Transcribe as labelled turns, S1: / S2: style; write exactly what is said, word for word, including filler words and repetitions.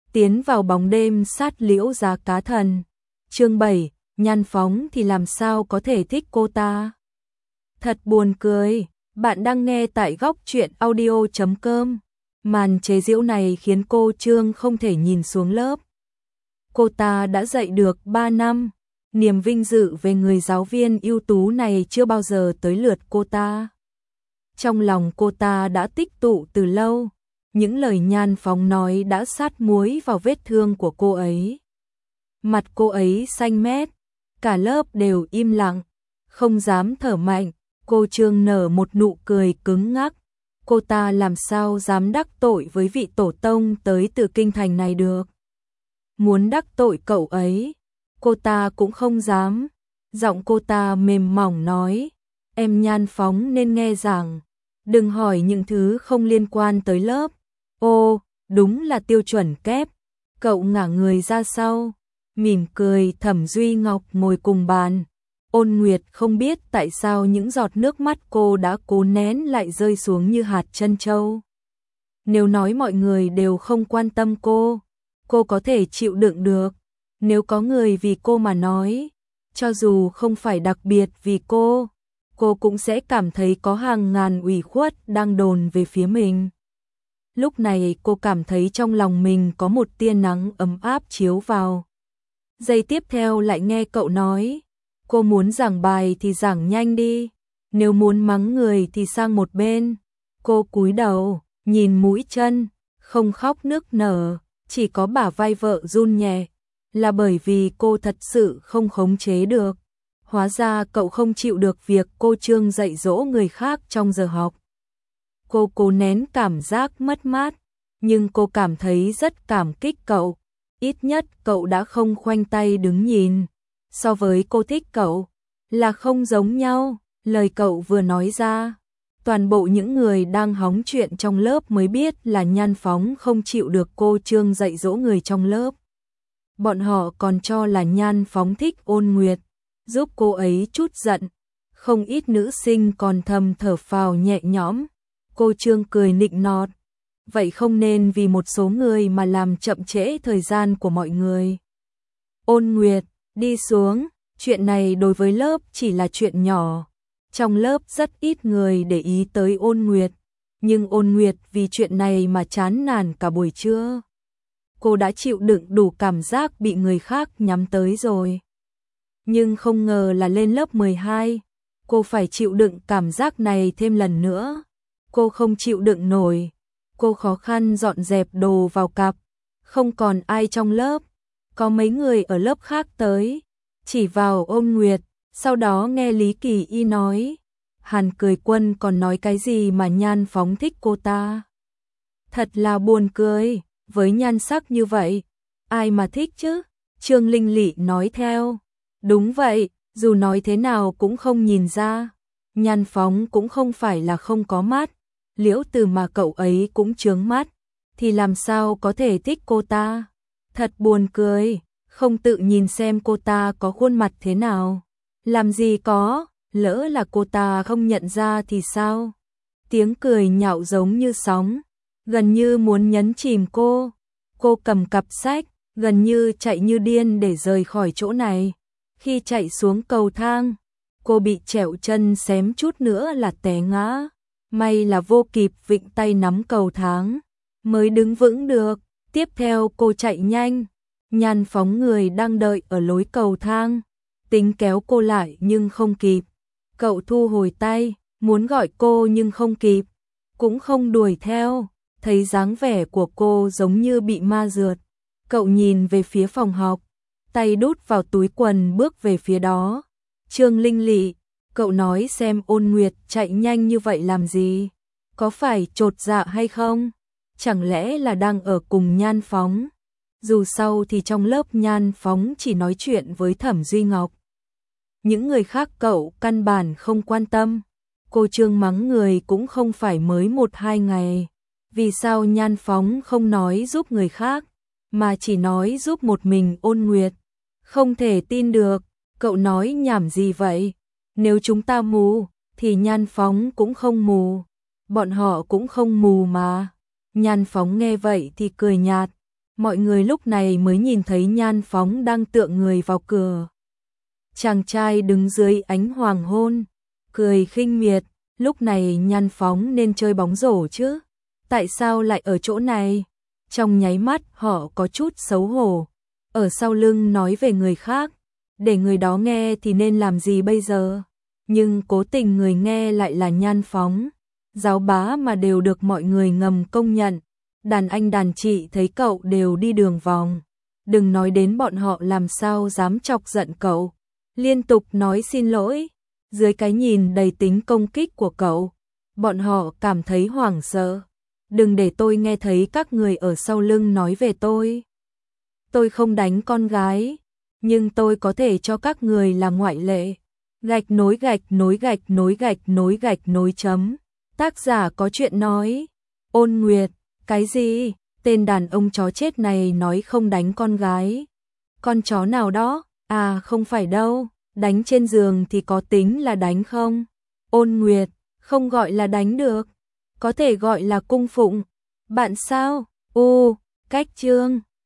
S1: tiến vào bóng đêm sát liễu giá cá thần. Chương bảy, Nhan Phóng thì làm sao có thể thích cô ta? Thật buồn cười, bạn đang nghe tại góc truyện audio chấm com. Màn chế giễu này khiến cô Trương không thể nhìn xuống lớp. Cô ta đã dạy được ba năm, niềm vinh dự về người giáo viên ưu tú này chưa bao giờ tới lượt cô ta. Trong lòng cô ta đã tích tụ từ lâu, những lời Nhan Phóng nói đã sát muối vào vết thương của cô ấy. Mặt cô ấy xanh mét, cả lớp đều im lặng, không dám thở mạnh. Cô Trương nở một nụ cười cứng ngắc. Cô ta làm sao dám đắc tội với vị tổ tông tới từ kinh thành này được. Muốn đắc tội cậu ấy, cô ta cũng không dám. Giọng cô ta mềm mỏng nói, em Nhan Phóng nên nghe rằng, đừng hỏi những thứ không liên quan tới lớp. Ô, đúng là tiêu chuẩn kép. Cậu ngả người ra sau, mỉm cười. Thẩm Duy Ngọc ngồi cùng bàn. Ôn Nguyệt không biết tại sao những giọt nước mắt cô đã cố nén lại rơi xuống như hạt trân châu. Nếu nói mọi người đều không quan tâm cô, cô có thể chịu đựng được. Nếu có người vì cô mà nói, cho dù không phải đặc biệt vì cô, cô cũng sẽ cảm thấy có hàng ngàn ủy khuất đang đồn về phía mình. Lúc này cô cảm thấy trong lòng mình có một tia nắng ấm áp chiếu vào. Giây tiếp theo lại nghe cậu nói, cô muốn giảng bài thì giảng nhanh đi, nếu muốn mắng người thì sang một bên. Cô cúi đầu, nhìn mũi chân, không khóc nức nở, chỉ có bả vai vợ run nhẹ, là bởi vì cô thật sự không khống chế được. Hóa ra cậu không chịu được việc cô Trương dạy dỗ người khác trong giờ học. Cô cố nén cảm giác mất mát, nhưng cô cảm thấy rất cảm kích cậu. Ít nhất cậu đã không khoanh tay đứng nhìn. So với cô thích cậu, là không giống nhau. Lời cậu vừa nói ra, toàn bộ những người đang hóng chuyện trong lớp mới biết là Nhan Phóng không chịu được cô Trương dạy dỗ người trong lớp. Bọn họ còn cho là Nhan Phóng thích Ôn Nguyệt, giúp cô ấy chút giận. Không ít nữ sinh còn thầm thở phào nhẹ nhõm. Cô Trương cười nịnh nọt, vậy không nên vì một số người mà làm chậm trễ thời gian của mọi người. Ôn Nguyệt, đi xuống, chuyện này đối với lớp chỉ là chuyện nhỏ. Trong lớp rất ít người để ý tới Ôn Nguyệt, nhưng Ôn Nguyệt vì chuyện này mà chán nản cả buổi trưa. Cô đã chịu đựng đủ cảm giác bị người khác nhắm tới rồi. Nhưng không ngờ là lên lớp mười hai, cô phải chịu đựng cảm giác này thêm lần nữa. Cô không chịu đựng nổi. Cô khó khăn dọn dẹp đồ vào cặp. Không còn ai trong lớp. Có mấy người ở lớp khác tới, chỉ vào Ôn Nguyệt. Sau đó nghe Lý Kỳ Y nói, Hàn Cười Quân còn nói cái gì mà Nhan Phóng thích cô ta. Thật là buồn cười, với nhan sắc như vậy, ai mà thích chứ? Trương Linh Lị nói theo. Đúng vậy, dù nói thế nào cũng không nhìn ra. Nhan Phóng cũng không phải là không có mắt. Liễu Từ mà cậu ấy cũng chướng mắt, thì làm sao có thể thích cô ta? Thật buồn cười, không tự nhìn xem cô ta có khuôn mặt thế nào. Làm gì có, lỡ là cô ta không nhận ra thì sao? Tiếng cười nhạo giống như sóng, gần như muốn nhấn chìm cô. Cô cầm cặp sách, gần như chạy như điên để rời khỏi chỗ này. Khi chạy xuống cầu thang, cô bị trẹo chân xém chút nữa là té ngã. May là vô kịp vịnh tay nắm cầu thang, mới đứng vững được. Tiếp theo cô chạy nhanh. Nhan Phóng người đang đợi ở lối cầu thang, tính kéo cô lại nhưng không kịp. Cậu thu hồi tay, muốn gọi cô nhưng không kịp, cũng không đuổi theo. Thấy dáng vẻ của cô giống như bị ma rượt, cậu nhìn về phía phòng học, tay đút vào túi quần bước về phía đó. Trương Linh Lị, cậu nói xem Ôn Nguyệt chạy nhanh như vậy làm gì? Có phải chột dạ hay không? Chẳng lẽ là đang ở cùng Nhan Phóng? Dù sao thì trong lớp Nhan Phóng chỉ nói chuyện với Thẩm Duy Ngọc. Những người khác cậu căn bản không quan tâm. Cô Trương mắng người cũng không phải mới một hai ngày. Vì sao Nhan Phóng không nói giúp người khác, mà chỉ nói giúp một mình Ôn Nguyệt? Không thể tin được, cậu nói nhảm gì vậy? Nếu chúng ta mù, thì Nhan Phóng cũng không mù. Bọn họ cũng không mù mà. Nhan Phóng nghe vậy thì cười nhạt. Mọi người lúc này mới nhìn thấy Nhan Phóng đang tựa người vào cửa. Chàng trai đứng dưới ánh hoàng hôn, cười khinh miệt, lúc này Nhan Phóng nên chơi bóng rổ chứ, tại sao lại ở chỗ này? Trong nháy mắt họ có chút xấu hổ, ở sau lưng nói về người khác, để người đó nghe thì nên làm gì bây giờ? Nhưng cố tình người nghe lại là Nhan Phóng, giáo bá mà đều được mọi người ngầm công nhận. Đàn anh đàn chị thấy cậu đều đi đường vòng, đừng nói đến bọn họ làm sao dám chọc giận cậu, liên tục nói xin lỗi. Dưới cái nhìn đầy tính công kích của cậu, bọn họ cảm thấy hoảng sợ. Đừng để tôi nghe thấy các người ở sau lưng nói về tôi. Tôi không đánh con gái, nhưng tôi có thể cho các người là ngoại lệ. Gạch nối gạch nối gạch nối gạch nối gạch nối chấm. Tác giả có chuyện nói. Ôn Nguyệt, cái gì? Tên đàn ông chó chết này nói không đánh con gái. Con chó nào đó? À không phải đâu, đánh trên giường thì có tính là đánh không? Ôn Nguyệt, không gọi là đánh được, có thể gọi là cung phụng. Bạn sao? U, cách chương.